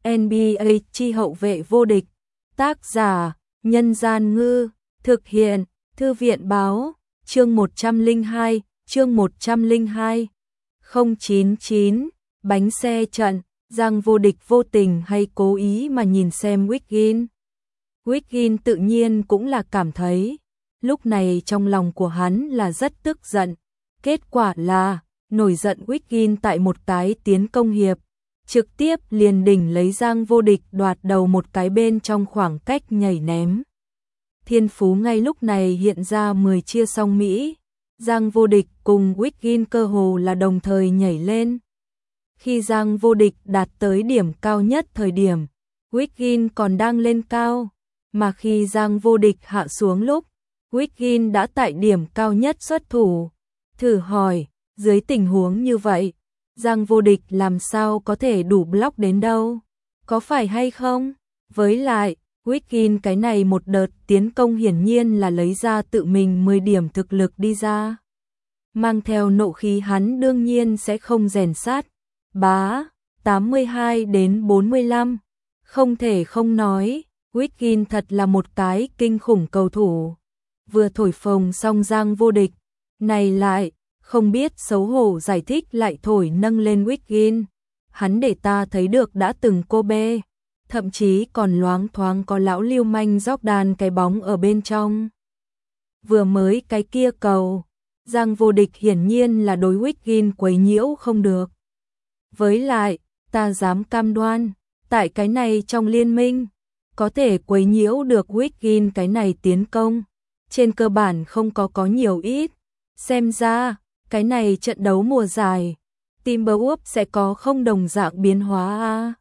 NBA chi hậu vệ vô địch. Tác giả: Nhân Gian Ngư. Thực hiện: Thư viện Báo. Chương 102. Chương 102. 099. Bánh xe trận. Giang vô địch vô tình hay cố ý mà nhìn xem Wiggin. Wiggin tự nhiên cũng là cảm thấy, lúc này trong lòng của hắn là rất tức giận. Kết quả là, nổi giận Wiggin tại một cái tiến công hiệp, trực tiếp liền đỉnh lấy Giang vô địch đoạt đầu một cái bên trong khoảng cách nhảy ném. Thiên phú ngay lúc này hiện ra 10 chia song Mỹ, Giang vô địch cùng Wiggin cơ hồ là đồng thời nhảy lên. Khi Giang vô địch đạt tới điểm cao nhất thời điểm, Wiggin còn đang lên cao, mà khi Giang vô địch hạ xuống lúc, Wiggin đã tại điểm cao nhất xuất thủ. Thử hỏi, dưới tình huống như vậy, Giang vô địch làm sao có thể đủ block đến đâu? Có phải hay không? Với lại, Wiggin cái này một đợt tiến công hiển nhiên là lấy ra tự mình 10 điểm thực lực đi ra. Mang theo nộ khí hắn đương nhiên sẽ không rèn sát. Bá, 82 đến 45. Không thể không nói, Wiggin thật là một cái kinh khủng cầu thủ. Vừa thổi phồng xong Giang vô địch, này lại, không biết xấu hổ giải thích lại thổi nâng lên Wiggin. Hắn để ta thấy được đã từng cô bê, thậm chí còn loáng thoáng có lão lưu manh Jordan cái bóng ở bên trong. Vừa mới cái kia cầu, Giang vô địch hiển nhiên là đối Wiggin quấy nhiễu không được. Với lại, ta dám cam đoan, tại cái này trong liên minh, có thể quấy nhiễu được Wiggin cái này tiến công, trên cơ bản không có nhiều ít. Xem ra, cái này trận đấu mùa giải, Timberwolves sẽ có không đồng dạng biến hóa a.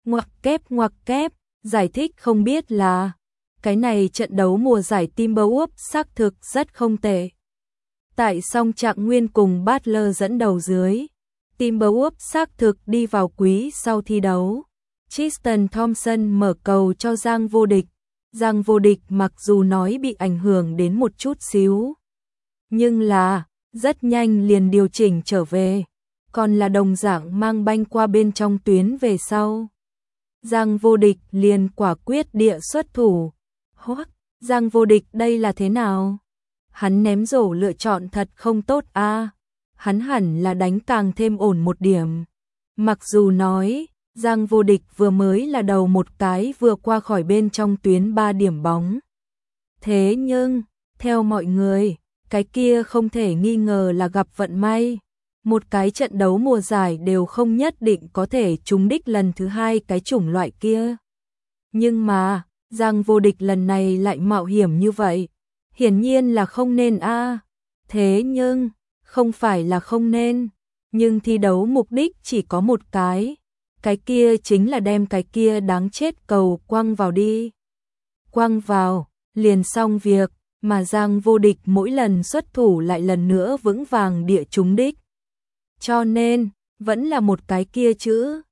Ngoặc kép, giải thích không biết là, cái này trận đấu mùa giải Timberwolves xác thực rất không tệ. Tại song Trạng Nguyên cùng Butler dẫn đầu dưới, Timberwolves xác thực đi vào quý sau thi đấu. Tristan Thompson mở cầu cho Giang vô địch. Giang vô địch mặc dù nói bị ảnh hưởng đến một chút xíu, nhưng là rất nhanh liền điều chỉnh trở về, còn là đồng dạng mang banh qua bên trong tuyến về sau. Giang vô địch liền quả quyết địa xuất thủ. Hoắc, Giang vô địch đây là thế nào? Hắn ném rổ lựa chọn thật không tốt a. Hắn hẳn là đánh càng thêm ổn một điểm. Mặc dù nói, Giang vô địch vừa mới là đầu một cái vừa qua khỏi bên trong tuyến 3 điểm bóng. Thế nhưng, theo mọi người, cái kia không thể nghi ngờ là gặp vận may. Một cái trận đấu mùa giải đều không nhất định có thể trúng đích lần thứ hai cái chủng loại kia. Nhưng mà, Giang vô địch lần này lại mạo hiểm như vậy. Hiển nhiên là không nên a. Thế nhưng, không phải là không nên. Nhưng thi đấu mục đích chỉ có một cái kia chính là đem cái kia đáng chết cầu quăng vào đi. Quăng vào, liền xong việc, mà Giang vô địch mỗi lần xuất thủ lại lần nữa vững vàng địa trúng đích. Cho nên, vẫn là một cái kia chữ.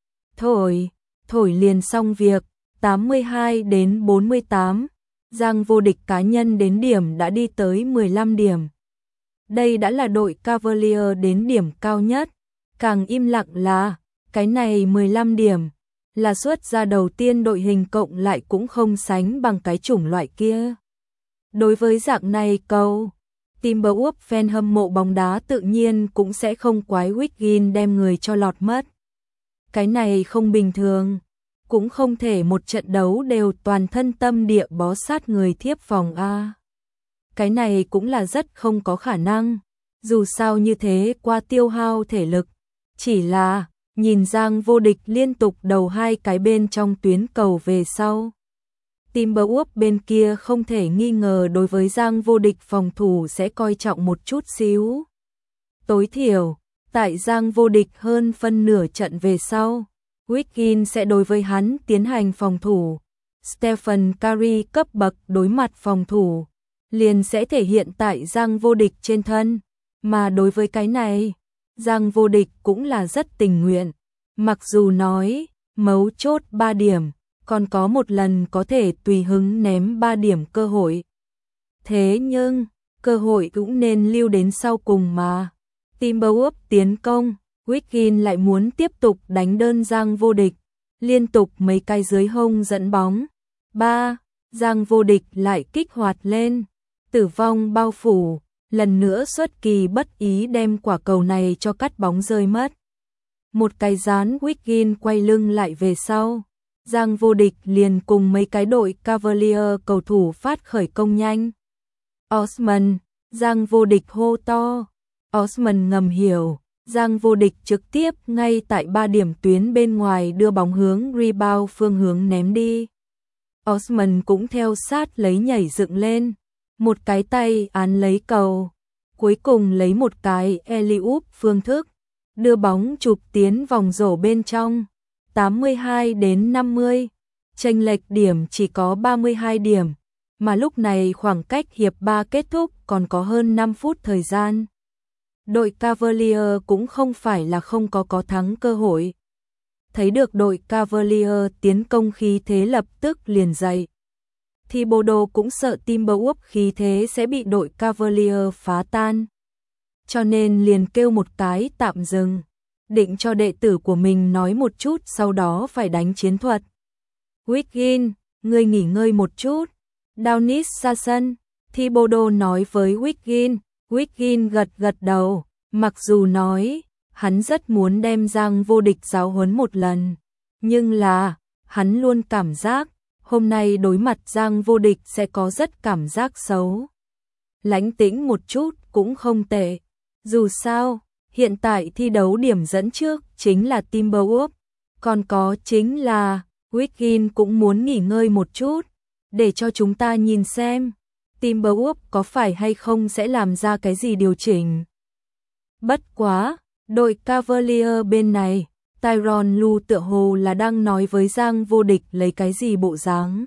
Thổi liền xong việc, 82 đến 48. Giang vô địch cá nhân đến điểm đã đi tới 15 điểm. Đây đã là đội Cavalier đến điểm cao nhất. Càng im lặng là, cái này 15 điểm, là xuất ra đầu tiên đội hình cộng lại cũng không sánh bằng cái chủng loại kia. Đối với dạng này câu, Timberwolves fan hâm mộ bóng đá tự nhiên cũng sẽ không quái Wiggin đem người cho lọt mất. Cái này không bình thường, cũng không thể một trận đấu đều toàn thân tâm địa bó sát người thiếp phòng a. Cái này cũng là rất không có khả năng, dù sao như thế qua tiêu hao thể lực. Chỉ là, nhìn Giang vô địch liên tục đầu hai cái bên trong tuyến cầu về sau. Timberwolves bên kia không thể nghi ngờ đối với Giang vô địch phòng thủ sẽ coi trọng một chút xíu. Tối thiểu, tại Giang vô địch hơn phân nửa trận về sau, Wiggin sẽ đối với hắn tiến hành phòng thủ. Stephen Curry cấp bậc đối mặt phòng thủ, liền sẽ thể hiện tại Giang vô địch trên thân. Mà đối với cái này, Giang vô địch cũng là rất tình nguyện. Mặc dù nói, mấu chốt 3 điểm, còn có một lần có thể tùy hứng ném 3 điểm cơ hội. Thế nhưng, cơ hội cũng nên lưu đến sau cùng mà. Timberwolves tiến công, Wiggin lại muốn tiếp tục đánh đơn Giang vô địch. liên tục mấy cái dưới hông dẫn bóng. 3. Giang Vô Địch lại kích hoạt lên, tử vong bao phủ, lần nữa xuất kỳ bất ý đem quả cầu này cho cắt bóng rơi mất. Một cái dán Wiggin quay lưng lại về sau, Giang Vô Địch liền cùng mấy cái đội Cavalier cầu thủ phát khởi công nhanh. Osman, Giang Vô Địch hô to. Osman ngầm hiểu, Giang Vô Địch trực tiếp ngay tại 3 điểm tuyến bên ngoài đưa bóng hướng rebound phương hướng ném đi. Osman cũng theo sát lấy nhảy dựng lên, một cái tay án lấy cầu, cuối cùng lấy một cái alley-oop phương thức, đưa bóng chụp tiến vòng rổ bên trong. 82-50, chênh lệch điểm chỉ có 32 điểm, mà lúc này khoảng cách hiệp 3 kết thúc còn có hơn 5 phút thời gian. Đội Cavalier cũng không phải là không có thắng cơ hội. Thấy được đội Cavalier tiến công khí thế lập tức liền dậy. Thibodeau cũng sợ Timberwolves khí thế sẽ bị đội Cavalier phá tan. Cho nên liền kêu một cái tạm dừng, định cho đệ tử của mình nói một chút sau đó phải đánh chiến thuật. Wiggin, ngươi nghỉ ngơi một chút. Downis ra sân, Thibodeau nói với Wiggin. Wiggin gật đầu, mặc dù nói hắn rất muốn đem Giang Vô Địch giáo huấn một lần, nhưng là hắn luôn cảm giác hôm nay đối mặt Giang Vô Địch sẽ có rất cảm giác xấu. Lãnh tĩnh một chút cũng không tệ. Dù sao, hiện tại thi đấu điểm dẫn trước chính là Timberwolves, còn có chính là Wiggin cũng muốn nghỉ ngơi một chút, để cho chúng ta nhìn xem Timberwolves có phải hay không sẽ làm ra cái gì điều chỉnh. Bất quá, đội Cavalier bên này, Tyronn Lue tựa hồ là đang nói với Giang Vô Địch lấy cái gì bộ dáng.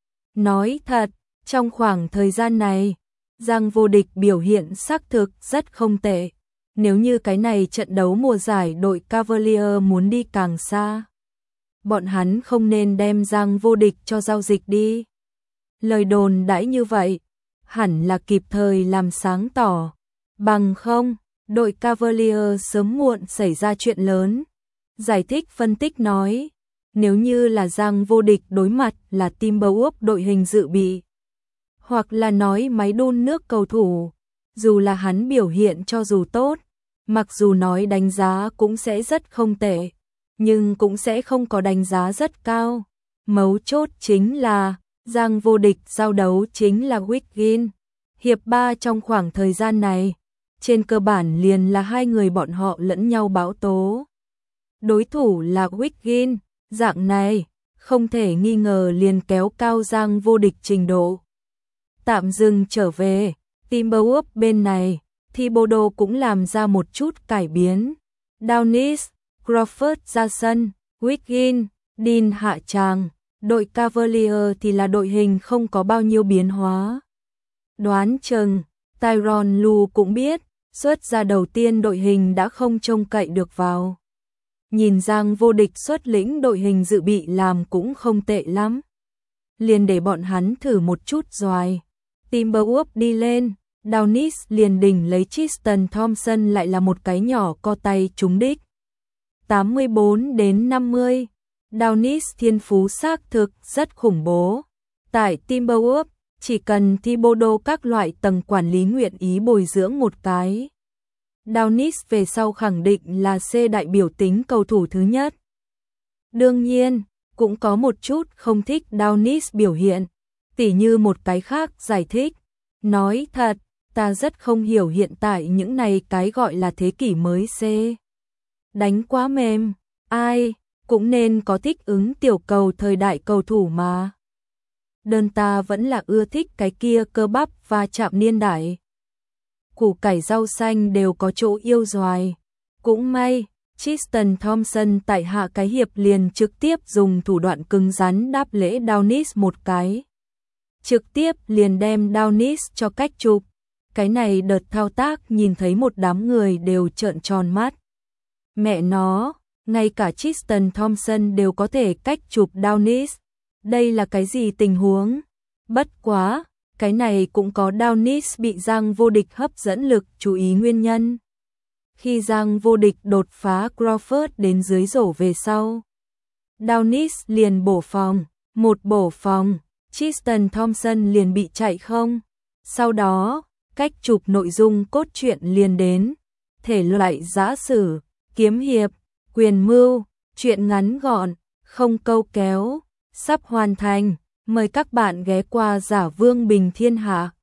Nói thật, trong khoảng thời gian này, Giang Vô Địch biểu hiện xác thực rất không tệ. Nếu như cái này trận đấu mùa giải đội Cavalier muốn đi càng xa, bọn hắn không nên đem Giang Vô Địch cho giao dịch đi. Lời đồn đãi như vậy, hẳn là kịp thời làm sáng tỏ. Bằng không, đội Cavalier sớm muộn xảy ra chuyện lớn. Giải thích phân tích nói, nếu như là Giang Vô Địch đối mặt là Timberwolves đội hình dự bị, hoặc là nói máy đun nước cầu thủ, dù là hắn biểu hiện cho dù tốt, mặc dù nói đánh giá cũng sẽ rất không tệ, nhưng cũng sẽ không có đánh giá rất cao. Mấu chốt chính là Giang Vô Địch giao đấu chính là Wiggin. Hiệp 3 trong khoảng thời gian này, trên cơ bản liền là hai người bọn họ lẫn nhau báo tố. Đối thủ là Wiggin, dạng này, không thể nghi ngờ liền kéo cao Giang Vô Địch trình độ. Tạm dừng trở về, Timberwolves bên này, Thibodeau cũng làm ra một chút cải biến. Downis, Crawford ra sân, Wiggin, Dean hạ tràng. Đội Cavalier thì là đội hình không có bao nhiêu biến hóa. Đoán chừng, Tyronn Lue cũng biết, xuất ra đầu tiên đội hình đã không trông cậy được vào. Nhìn Giang Vô Địch xuất lĩnh đội hình dự bị làm cũng không tệ lắm. Liền để bọn hắn thử một chút doài. Timberwolves đi lên, Downis liền đỉnh lấy Tristan Thompson lại là một cái nhỏ co tay trúng đích. 84-50. Downis thiên phú xác thực rất khủng bố. Tại Timberwolves, chỉ cần Thibodeau các loại tầng quản lý nguyện ý bồi dưỡng một cái, Downis về sau khẳng định là C đại biểu tính cầu thủ thứ nhất. Đương nhiên, cũng có một chút không thích Downis biểu hiện, tỉ như một cái khác giải thích. Nói thật, ta rất không hiểu hiện tại những này cái gọi là thế kỷ mới C. Đánh quá mềm, ai cũng nên có thích ứng tiểu cầu thời đại cầu thủ mà. Đơn ta vẫn là ưa thích cái kia cơ bắp và chạm niên đại. Củ cải rau xanh đều có chỗ yêu doài. Cũng may, Tristan Thompson tại hạ cái hiệp liền trực tiếp dùng thủ đoạn cứng rắn đáp lễ Downis một cái. Trực tiếp liền đem Downis cho cách chụp. Cái này đợt thao tác nhìn thấy một đám người đều trợn tròn mắt. Mẹ nó, ngay cả Tristan Thompson đều có thể cách chụp Downis. Đây là cái gì tình huống? Bất quá, cái này cũng có Downis bị Giang Vô Địch hấp dẫn lực chú ý nguyên nhân. Khi Giang Vô Địch đột phá Crawford đến dưới rổ về sau, Downis liền bổ phòng, một bổ phòng, Tristan Thompson liền bị chạy không. Sau đó, cách chụp nội dung cốt truyện liền đến, thể loại giã sử, kiếm hiệp, quyền mưu, truyện ngắn gọn, không câu kéo, sắp hoàn thành, mời các bạn ghé qua Giả Vương Bình Thiên Hạ.